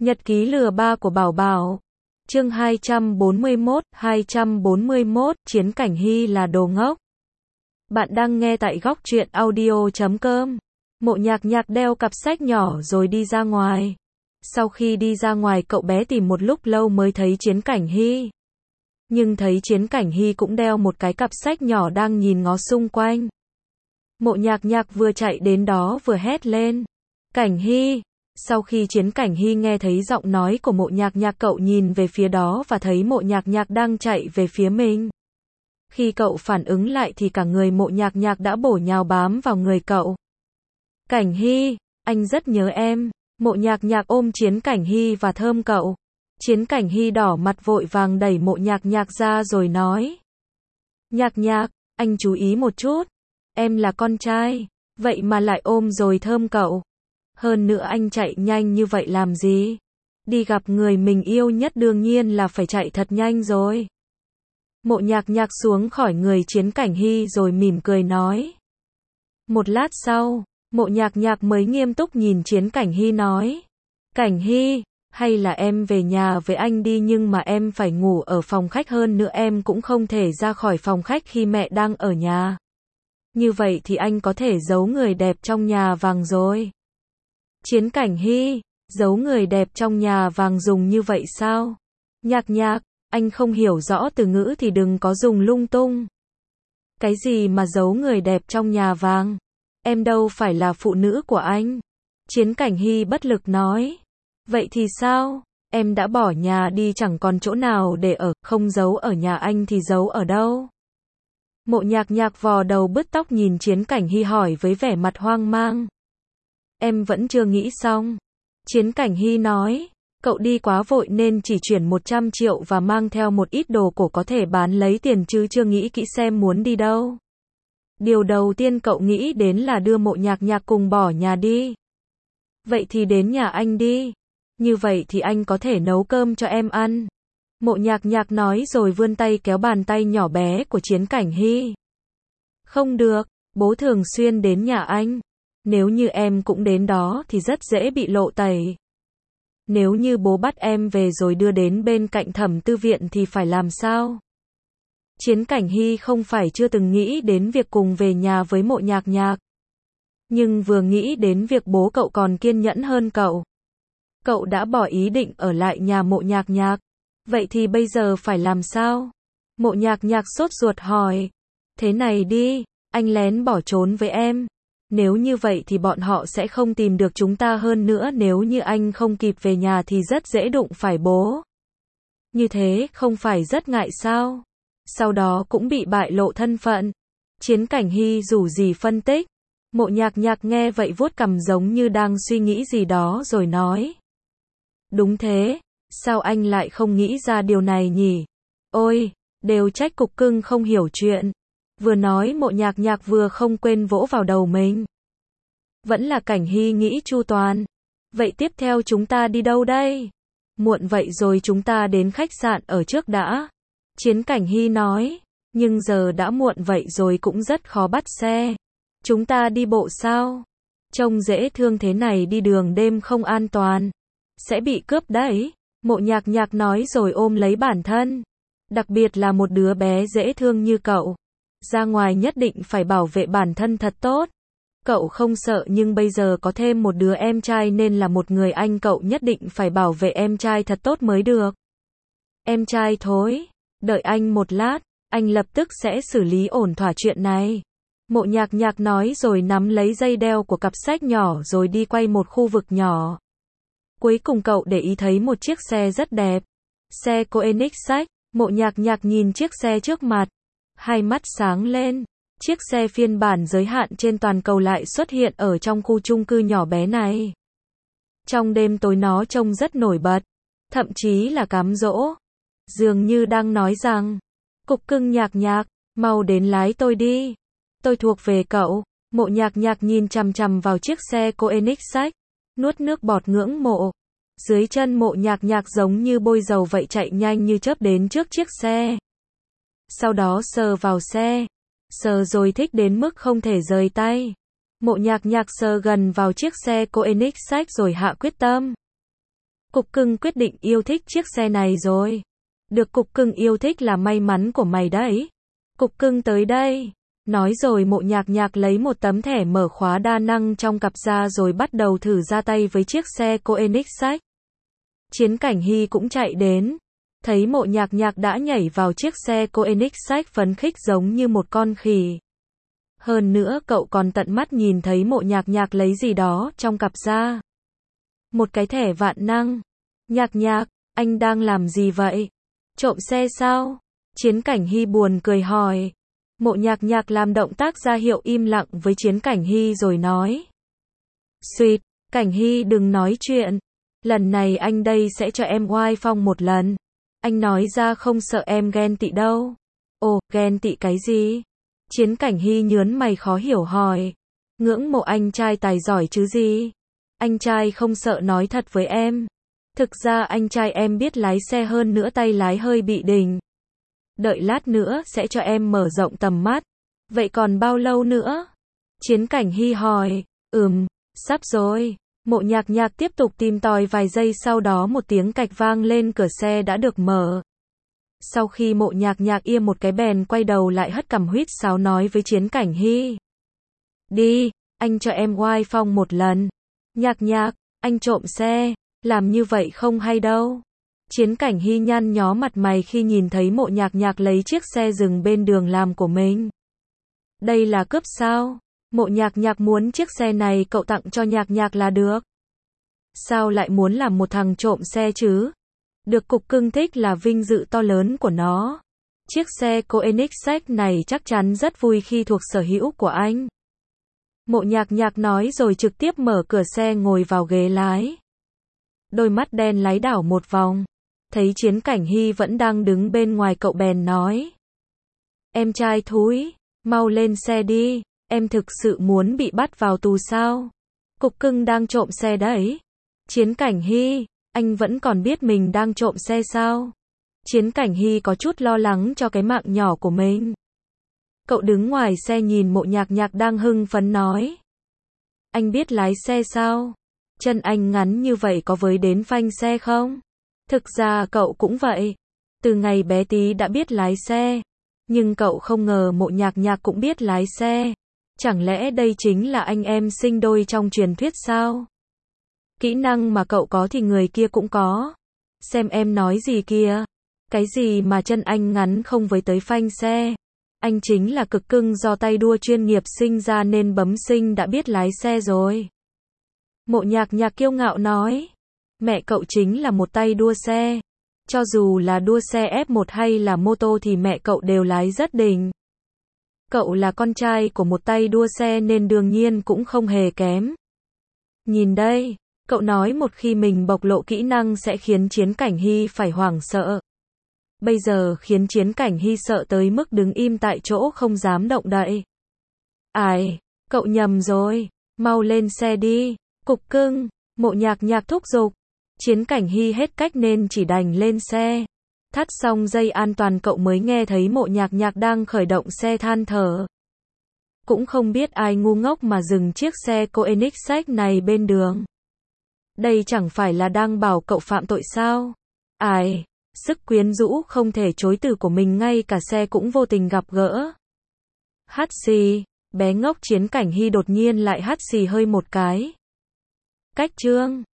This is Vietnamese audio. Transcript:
Nhật ký lừa ba của Bảo Bảo. Chương 241, Chiến Cảnh Hy là đồ ngốc. Bạn đang nghe tại góc truyện audio.com. Mộ Nhạc Nhạc đeo cặp sách nhỏ rồi đi ra ngoài. Sau khi đi ra ngoài cậu bé tìm một lúc lâu mới thấy Chiến Cảnh Hy. Nhưng thấy Chiến Cảnh Hy cũng đeo một cái cặp sách nhỏ đang nhìn ngó xung quanh. Mộ Nhạc Nhạc vừa chạy đến đó vừa hét lên. Cảnh Hy! Sau khi Chiến Cảnh Hy nghe thấy giọng nói của Mộ Nhạc Nhạc, cậu nhìn về phía đó và thấy Mộ Nhạc Nhạc đang chạy về phía mình. Khi cậu phản ứng lại thì cả người Mộ Nhạc Nhạc đã bổ nhào bám vào người cậu. Cảnh Hy, anh rất nhớ em. Mộ Nhạc Nhạc ôm Chiến Cảnh Hy và thơm cậu. Chiến Cảnh Hy đỏ mặt vội vàng đẩy Mộ Nhạc Nhạc ra rồi nói. Nhạc Nhạc, anh chú ý một chút. Em là con trai, vậy mà lại ôm rồi thơm cậu. Hơn nữa anh chạy nhanh như vậy làm gì? Đi gặp người mình yêu nhất đương nhiên là phải chạy thật nhanh rồi. Mộ Nhạc Nhạc xuống khỏi người Chiến Cảnh Hy rồi mỉm cười nói. Một lát sau, Mộ Nhạc Nhạc mới nghiêm túc nhìn Chiến Cảnh Hy nói. Cảnh Hy, hay là em về nhà với anh đi, nhưng mà em phải ngủ ở phòng khách, hơn nữa em cũng không thể ra khỏi phòng khách khi mẹ đang ở nhà. Như vậy thì anh có thể giấu người đẹp trong nhà vàng rồi. Chiến Cảnh Hy, giấu người đẹp trong nhà vàng dùng như vậy sao? Nhạc Nhạc, anh không hiểu rõ từ ngữ thì đừng có dùng lung tung. Cái gì mà giấu người đẹp trong nhà vàng? Em đâu phải là phụ nữ của anh. Chiến Cảnh Hy bất lực nói. Vậy thì sao? Em đã bỏ nhà đi chẳng còn chỗ nào để ở, không giấu ở nhà anh thì giấu ở đâu? Mộ Nhạc Nhạc vò đầu bứt tóc nhìn Chiến Cảnh Hy hỏi với vẻ mặt hoang mang. Em vẫn chưa nghĩ xong. Chiến Cảnh Hy nói, cậu đi quá vội nên chỉ chuyển 100 triệu và mang theo một ít đồ cổ có thể bán lấy tiền chứ chưa nghĩ kỹ xem muốn đi đâu. Điều đầu tiên cậu nghĩ đến là đưa Mộ Nhạc Nhạc cùng bỏ nhà đi. Vậy thì đến nhà anh đi. Như vậy thì anh có thể nấu cơm cho em ăn. Mộ Nhạc Nhạc nói rồi vươn tay kéo bàn tay nhỏ bé của Chiến Cảnh Hy. Không được, bố thường xuyên đến nhà anh. Nếu như em cũng đến đó thì rất dễ bị lộ tẩy. Nếu như bố bắt em về rồi đưa đến bên cạnh Thẩm Tư Viện thì phải làm sao? Chiến Cảnh Hy không phải chưa từng nghĩ đến việc cùng về nhà với Mộ Nhạc Nhạc. Nhưng vừa nghĩ đến việc bố cậu còn kiên nhẫn hơn cậu. Cậu đã bỏ ý định ở lại nhà Mộ Nhạc Nhạc. Vậy thì bây giờ phải làm sao? Mộ Nhạc Nhạc sốt ruột hỏi. Thế này đi, anh lén bỏ trốn với em. Nếu như vậy thì bọn họ sẽ không tìm được chúng ta, hơn nữa nếu như anh không kịp về nhà thì rất dễ đụng phải bố. Như thế không phải rất ngại sao? Sau đó cũng bị bại lộ thân phận. Chiến Cảnh Hy rủ gì phân tích. Mộ Nhạc Nhạc nghe vậy vuốt cằm giống như đang suy nghĩ gì đó rồi nói. Đúng thế, sao anh lại không nghĩ ra điều này nhỉ? Ôi, đều trách Cục Cưng không hiểu chuyện. Vừa nói Mộ Nhạc Nhạc vừa không quên vỗ vào đầu mình. Vẫn là Cảnh Hy nghĩ chu toàn. Vậy tiếp theo chúng ta đi đâu đây? Muộn vậy rồi, chúng ta đến khách sạn ở trước đã. Chiến Cảnh Hy nói. Nhưng giờ đã muộn vậy rồi cũng rất khó bắt xe. Chúng ta đi bộ sao? Trông dễ thương thế này đi đường đêm không an toàn. Sẽ bị cướp đấy. Mộ Nhạc Nhạc nói rồi ôm lấy bản thân. Đặc biệt là một đứa bé dễ thương như cậu. Ra ngoài nhất định phải bảo vệ bản thân thật tốt. Cậu không sợ, nhưng bây giờ có thêm một đứa em trai nên là một người anh, cậu nhất định phải bảo vệ em trai thật tốt mới được. Em trai thối, đợi anh một lát, anh lập tức sẽ xử lý ổn thỏa chuyện này. Mộ Nhạc Nhạc nói rồi nắm lấy dây đeo của cặp sách nhỏ rồi đi quay một khu vực nhỏ. Cuối cùng cậu để ý thấy một chiếc xe rất đẹp. Xe Koenigsegg. Mộ Nhạc Nhạc nhìn chiếc xe trước mặt. Hai mắt sáng lên. Chiếc xe phiên bản giới hạn trên toàn cầu lại xuất hiện ở trong khu chung cư nhỏ bé này. Trong đêm tối nó trông rất nổi bật. Thậm chí là cám dỗ. Dường như đang nói rằng. Cục Cưng Nhạc Nhạc, mau đến lái tôi đi. Tôi thuộc về cậu. Mộ Nhạc Nhạc nhìn chằm chằm vào chiếc xe Koenigsegg. Nuốt nước bọt ngưỡng mộ. Dưới chân Mộ Nhạc Nhạc giống như bôi dầu vậy, chạy nhanh như chớp đến trước chiếc xe. Sau đó sờ vào xe. Sờ rồi thích đến mức không thể rời tay. Mộ Nhạc Nhạc sờ gần vào chiếc xe Koenigsegg rồi hạ quyết tâm. Cục cưng quyết định yêu thích chiếc xe này rồi. Được cục cưng yêu thích là may mắn của mày đấy. Cục cưng tới đây. Nói rồi Mộ Nhạc Nhạc lấy một tấm thẻ mở khóa đa năng trong cặp ra rồi bắt đầu thử ra tay với chiếc xe Koenigsegg. Chiến Cảnh Hy cũng chạy đến. Thấy Mộ Nhạc Nhạc đã nhảy vào chiếc xe Koenigsegg phấn khích giống như một con khỉ. Hơn nữa cậu còn tận mắt nhìn thấy Mộ Nhạc Nhạc lấy gì đó trong cặp ra. Một cái thẻ vạn năng. Nhạc Nhạc, anh đang làm gì vậy? Trộm xe sao? Chiến Cảnh Hy buồn cười hỏi. Mộ Nhạc Nhạc làm động tác ra hiệu im lặng với Chiến Cảnh Hy rồi nói. Xuyệt, Cảnh Hy đừng nói chuyện. Lần này anh đây sẽ cho em oai phong một lần. Anh nói ra không sợ em ghen tị đâu. Ồ, ghen tị cái gì? Chiến Cảnh Hy nhớn mày khó hiểu hỏi. Ngưỡng mộ anh trai tài giỏi chứ gì? Anh trai không sợ nói thật với em. Thực ra anh trai em biết lái xe hơn nữa tay lái hơi bị đỉnh. Đợi lát nữa sẽ cho em mở rộng tầm mắt. Vậy còn bao lâu nữa? Chiến Cảnh Hy hỏi. Sắp rồi. Mộ Nhạc Nhạc tiếp tục tìm tòi vài giây sau đó một tiếng cạch vang lên cửa xe đã được mở. Sau khi Mộ Nhạc Nhạc im một cái bèn quay đầu lại hất cằm huýt sáo nói với Chiến Cảnh Hy. Đi, anh cho em oai phong một lần. Nhạc Nhạc, anh trộm xe, làm như vậy không hay đâu. Chiến Cảnh Hy nhăn nhó mặt mày khi nhìn thấy Mộ Nhạc Nhạc lấy chiếc xe dừng bên đường làm của mình. Đây là cướp sao? Mộ Nhạc Nhạc muốn chiếc xe này cậu tặng cho Nhạc Nhạc là được. Sao lại muốn làm một thằng trộm xe chứ? Được cục cưng thích là vinh dự to lớn của nó. Chiếc xe Koenigsegg này chắc chắn rất vui khi thuộc sở hữu của anh. Mộ Nhạc Nhạc nói rồi trực tiếp mở cửa xe ngồi vào ghế lái. Đôi mắt đen láy đảo một vòng. Thấy Chiến Cảnh Hy vẫn đang đứng bên ngoài cậu bèn nói. Em trai thúi, mau lên xe đi, em thực sự muốn bị bắt vào tù sao? Cục cưng đang trộm xe đấy. Chiến Cảnh Hy, anh vẫn còn biết mình đang trộm xe sao? Chiến Cảnh Hy có chút lo lắng cho cái mạng nhỏ của mình. Cậu đứng ngoài xe nhìn Mộ Nhạc Nhạc đang hưng phấn nói. Anh biết lái xe sao? Chân anh ngắn như vậy có với đến phanh xe không? Thực ra cậu cũng vậy. Từ ngày bé tí đã biết lái xe. Nhưng cậu không ngờ Mộ Nhạc Nhạc cũng biết lái xe. Chẳng lẽ đây chính là anh em sinh đôi trong truyền thuyết sao? Kỹ năng mà cậu có thì người kia cũng có. Xem em nói gì kìa. Cái gì mà chân anh ngắn không với tới phanh xe. Anh chính là cực cưng do tay đua chuyên nghiệp sinh ra nên bẩm sinh đã biết lái xe rồi. Mộ Nhạc Nhạc kiêu ngạo nói. Mẹ cậu chính là một tay đua xe. Cho dù là đua xe F1 hay là mô tô thì mẹ cậu đều lái rất đỉnh. Cậu là con trai của một tay đua xe nên đương nhiên cũng không hề kém. Nhìn đây, cậu nói một khi mình bộc lộ kỹ năng sẽ khiến Chiến Cảnh Hy phải hoảng sợ. Bây giờ khiến Chiến Cảnh Hy sợ tới mức đứng im tại chỗ không dám động đậy. Ai, cậu nhầm rồi, mau lên xe đi, cục cưng, Mộ Nhạc Nhạc thúc giục. Chiến Cảnh Hy hết cách nên chỉ đành lên xe. Thắt xong dây an toàn cậu mới nghe thấy Mộ Nhạc Nhạc đang khởi động xe than thở. Cũng không biết ai ngu ngốc mà dừng chiếc xe Koenigsegg này bên đường. Đây chẳng phải là đang bảo cậu phạm tội sao? Ai, sức quyến rũ không thể chối từ của mình ngay cả xe cũng vô tình gặp gỡ. Hắt xì, bé ngốc Chiến Cảnh Hy đột nhiên lại hắt xì hơi một cái. Cách chương